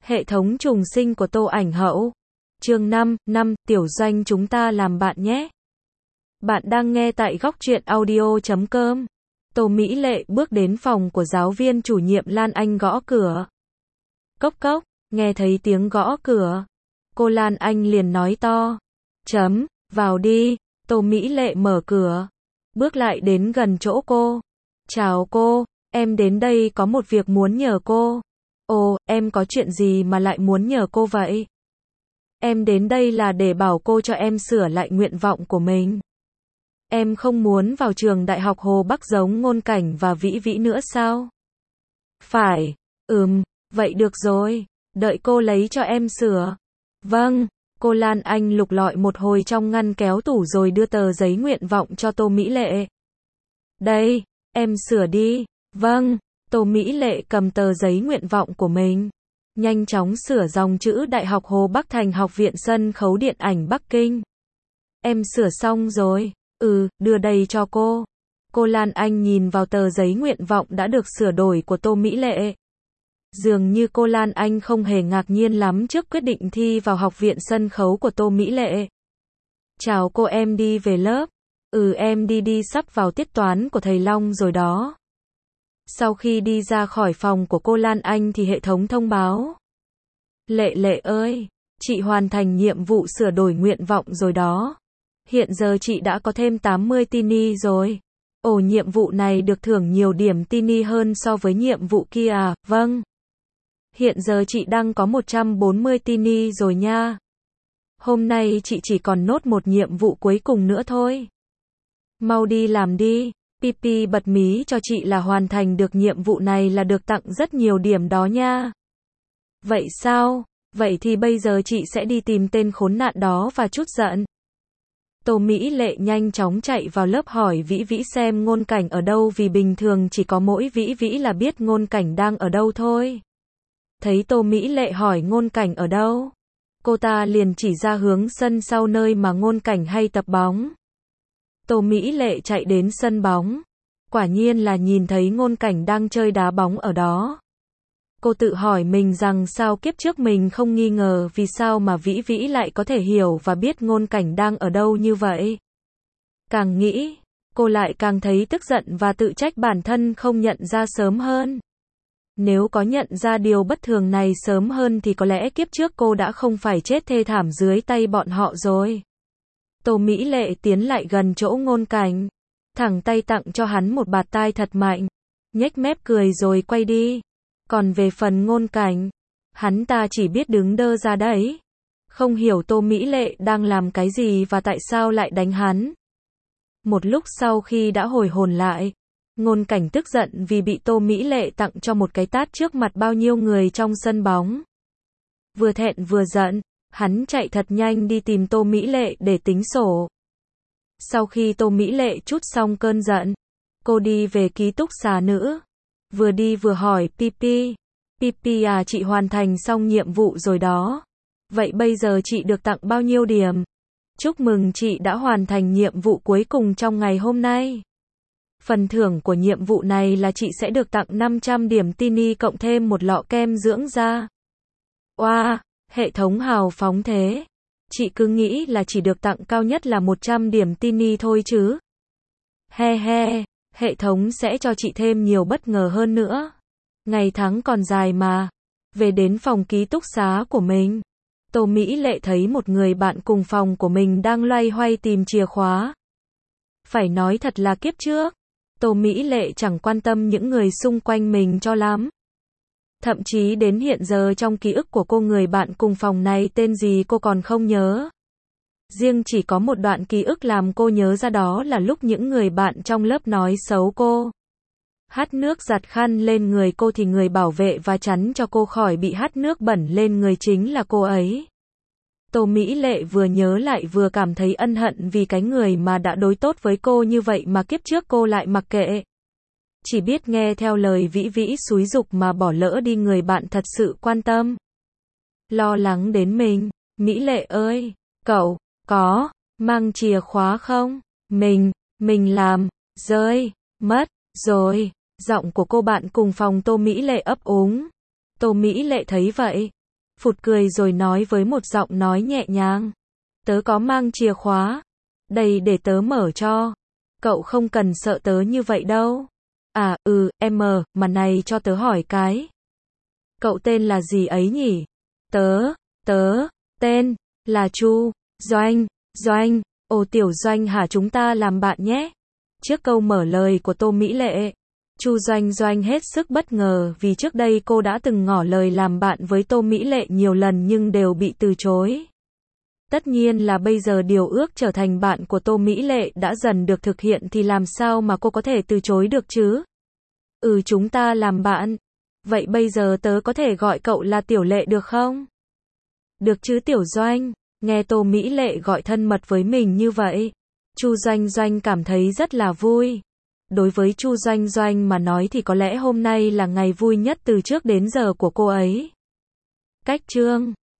Hệ thống trùng sinh của Tô Ảnh Hậu. Chương 5, tiểu doanh chúng ta làm bạn nhé. Bạn đang nghe tại góc truyện audio.com. Tô Mỹ Lệ bước đến phòng của giáo viên chủ nhiệm Lan Anh gõ cửa. Cốc cốc, nghe thấy tiếng gõ cửa. Cô Lan Anh liền nói to. Vào đi. Tô Mỹ Lệ mở cửa. Bước lại đến gần chỗ cô. Chào cô, em đến đây có một việc muốn nhờ cô. Ồ, em có chuyện gì mà lại muốn nhờ cô vậy? Em đến đây là để bảo cô cho em sửa lại nguyện vọng của mình. Em không muốn vào trường Đại học Hồ Bắc giống Ngôn Cảnh và Vĩ Vĩ nữa sao? Phải, vậy được rồi, đợi cô lấy cho em sửa. Vâng, cô Lan Anh lục lọi một hồi trong ngăn kéo tủ rồi đưa tờ giấy nguyện vọng cho Tô Mỹ Lệ. Đây, em sửa đi. Vâng. Tô Mỹ Lệ cầm tờ giấy nguyện vọng của mình, nhanh chóng sửa dòng chữ Đại học Hồ Bắc thành Học viện Sân khấu Điện ảnh Bắc Kinh. Em sửa xong rồi, đưa đây cho cô. Cô Lan Anh nhìn vào tờ giấy nguyện vọng đã được sửa đổi của Tô Mỹ Lệ. Dường như cô Lan Anh không hề ngạc nhiên lắm trước quyết định thi vào Học viện Sân khấu của Tô Mỹ Lệ. Chào cô, em đi về lớp. Em đi sắp vào tiết toán của thầy Long rồi đó. Sau khi đi ra khỏi phòng của cô Lan Anh thì hệ thống thông báo. Lệ ơi, chị hoàn thành nhiệm vụ sửa đổi nguyện vọng rồi đó. Hiện giờ chị đã có thêm 80 tini rồi. Ồ, nhiệm vụ này được thưởng nhiều điểm tini hơn so với nhiệm vụ kia à? Vâng. Hiện giờ chị đang có 140 tini rồi nha. Hôm nay chị chỉ còn nốt một nhiệm vụ cuối cùng nữa thôi. Mau đi làm đi. Pipi bật mí cho chị là hoàn thành được nhiệm vụ này là được tặng rất nhiều điểm đó nha. Vậy sao? Vậy thì bây giờ chị sẽ đi tìm tên khốn nạn đó và trút giận. Tô Mỹ Lệ nhanh chóng chạy vào lớp hỏi Vĩ Vĩ xem Ngôn Cảnh ở đâu vì bình thường chỉ có mỗi Vĩ Vĩ là biết Ngôn Cảnh đang ở đâu thôi. Thấy Tô Mỹ Lệ hỏi Ngôn Cảnh ở đâu, cô ta liền chỉ ra hướng sân sau nơi mà Ngôn Cảnh hay tập bóng. Tô Mỹ Lệ chạy đến sân bóng. Quả nhiên là nhìn thấy Ngôn Cảnh đang chơi đá bóng ở đó. Cô tự hỏi mình rằng sao kiếp trước mình không nghi ngờ vì sao mà Vĩ Vĩ lại có thể hiểu và biết Ngôn Cảnh đang ở đâu như vậy. Càng nghĩ, cô lại càng thấy tức giận và tự trách bản thân không nhận ra sớm hơn. Nếu có nhận ra điều bất thường này sớm hơn thì có lẽ kiếp trước cô đã không phải chết thê thảm dưới tay bọn họ rồi. Tô Mỹ Lệ tiến lại gần chỗ Ngôn Cảnh, thẳng tay tặng cho hắn một bạt tai thật mạnh, nhếch mép cười rồi quay đi. Còn về phần Ngôn Cảnh, hắn ta chỉ biết đứng đơ ra đấy, không hiểu Tô Mỹ Lệ đang làm cái gì và tại sao lại đánh hắn. Một lúc sau khi đã hồi hồn lại, Ngôn Cảnh tức giận vì bị Tô Mỹ Lệ tặng cho một cái tát trước mặt bao nhiêu người trong sân bóng. Vừa thẹn vừa giận, hắn chạy thật nhanh đi tìm Tô Mỹ Lệ để tính sổ. Sau khi Tô Mỹ Lệ trút xong cơn giận, cô đi về ký túc xá nữ. Vừa đi vừa hỏi Pipi. Pipi à, chị hoàn thành xong nhiệm vụ rồi đó. Vậy bây giờ chị được tặng bao nhiêu điểm? Chúc mừng chị đã hoàn thành nhiệm vụ cuối cùng trong ngày hôm nay. Phần thưởng của nhiệm vụ này là chị sẽ được tặng 500 điểm tini cộng thêm một lọ kem dưỡng da. Oa, hệ thống hào phóng thế. Chị cứ nghĩ là chỉ được tặng cao nhất là 100 điểm tini thôi chứ. He, hệ thống sẽ cho chị thêm nhiều bất ngờ hơn nữa. Ngày tháng còn dài mà. Về đến phòng ký túc xá của mình, Tô Mỹ Lệ thấy một người bạn cùng phòng của mình đang loay hoay tìm chìa khóa. Phải nói thật là kiếp trước, Tô Mỹ Lệ chẳng quan tâm những người xung quanh mình cho lắm. Thậm chí đến hiện giờ trong ký ức của cô người bạn cùng phòng này tên gì cô còn không nhớ. Riêng chỉ có một đoạn ký ức làm cô nhớ ra, đó là lúc những người bạn trong lớp nói xấu cô. Hắt nước giặt khăn lên người cô thì người bảo vệ và chắn cho cô khỏi bị hắt nước bẩn lên người chính là cô ấy. Tô Mỹ Lệ vừa nhớ lại vừa cảm thấy ân hận vì cái người mà đã đối tốt với cô như vậy mà kiếp trước cô lại mặc kệ. Chỉ biết nghe theo lời Vĩ Vĩ xúi giục mà bỏ lỡ đi người bạn thật sự quan tâm. Lo lắng đến mình. Mỹ Lệ ơi, cậu có mang chìa khóa không? Mình làm rơi mất rồi. Giọng của cô bạn cùng phòng Tô Mỹ Lệ ấp úng. Tô Mỹ Lệ thấy vậy, phụt cười rồi nói với một giọng nói nhẹ nhàng. Tớ có mang chìa khóa. Đây để tớ mở cho. Cậu không cần sợ tớ như vậy đâu. À, mà này cho tớ hỏi cái. Cậu tên là gì ấy nhỉ? Tên là Chu Doanh. Ồ Tiểu Doanh hả, chúng ta làm bạn nhé. Trước câu mở lời của Tô Mỹ Lệ, Chu Doanh hết sức bất ngờ vì trước đây cô đã từng ngỏ lời làm bạn với Tô Mỹ Lệ nhiều lần nhưng đều bị từ chối. Tất nhiên là bây giờ điều ước trở thành bạn của Tô Mỹ Lệ đã dần được thực hiện thì làm sao mà cô có thể từ chối được chứ? Chúng ta làm bạn. Vậy bây giờ tớ có thể gọi cậu là Tiểu Lệ được không? Được chứ Tiểu Doanh. Nghe Tô Mỹ Lệ gọi thân mật với mình như vậy, Chu Doanh cảm thấy rất là vui. Đối với Chu Doanh mà nói thì có lẽ hôm nay là ngày vui nhất từ trước đến giờ của cô ấy. Cách chương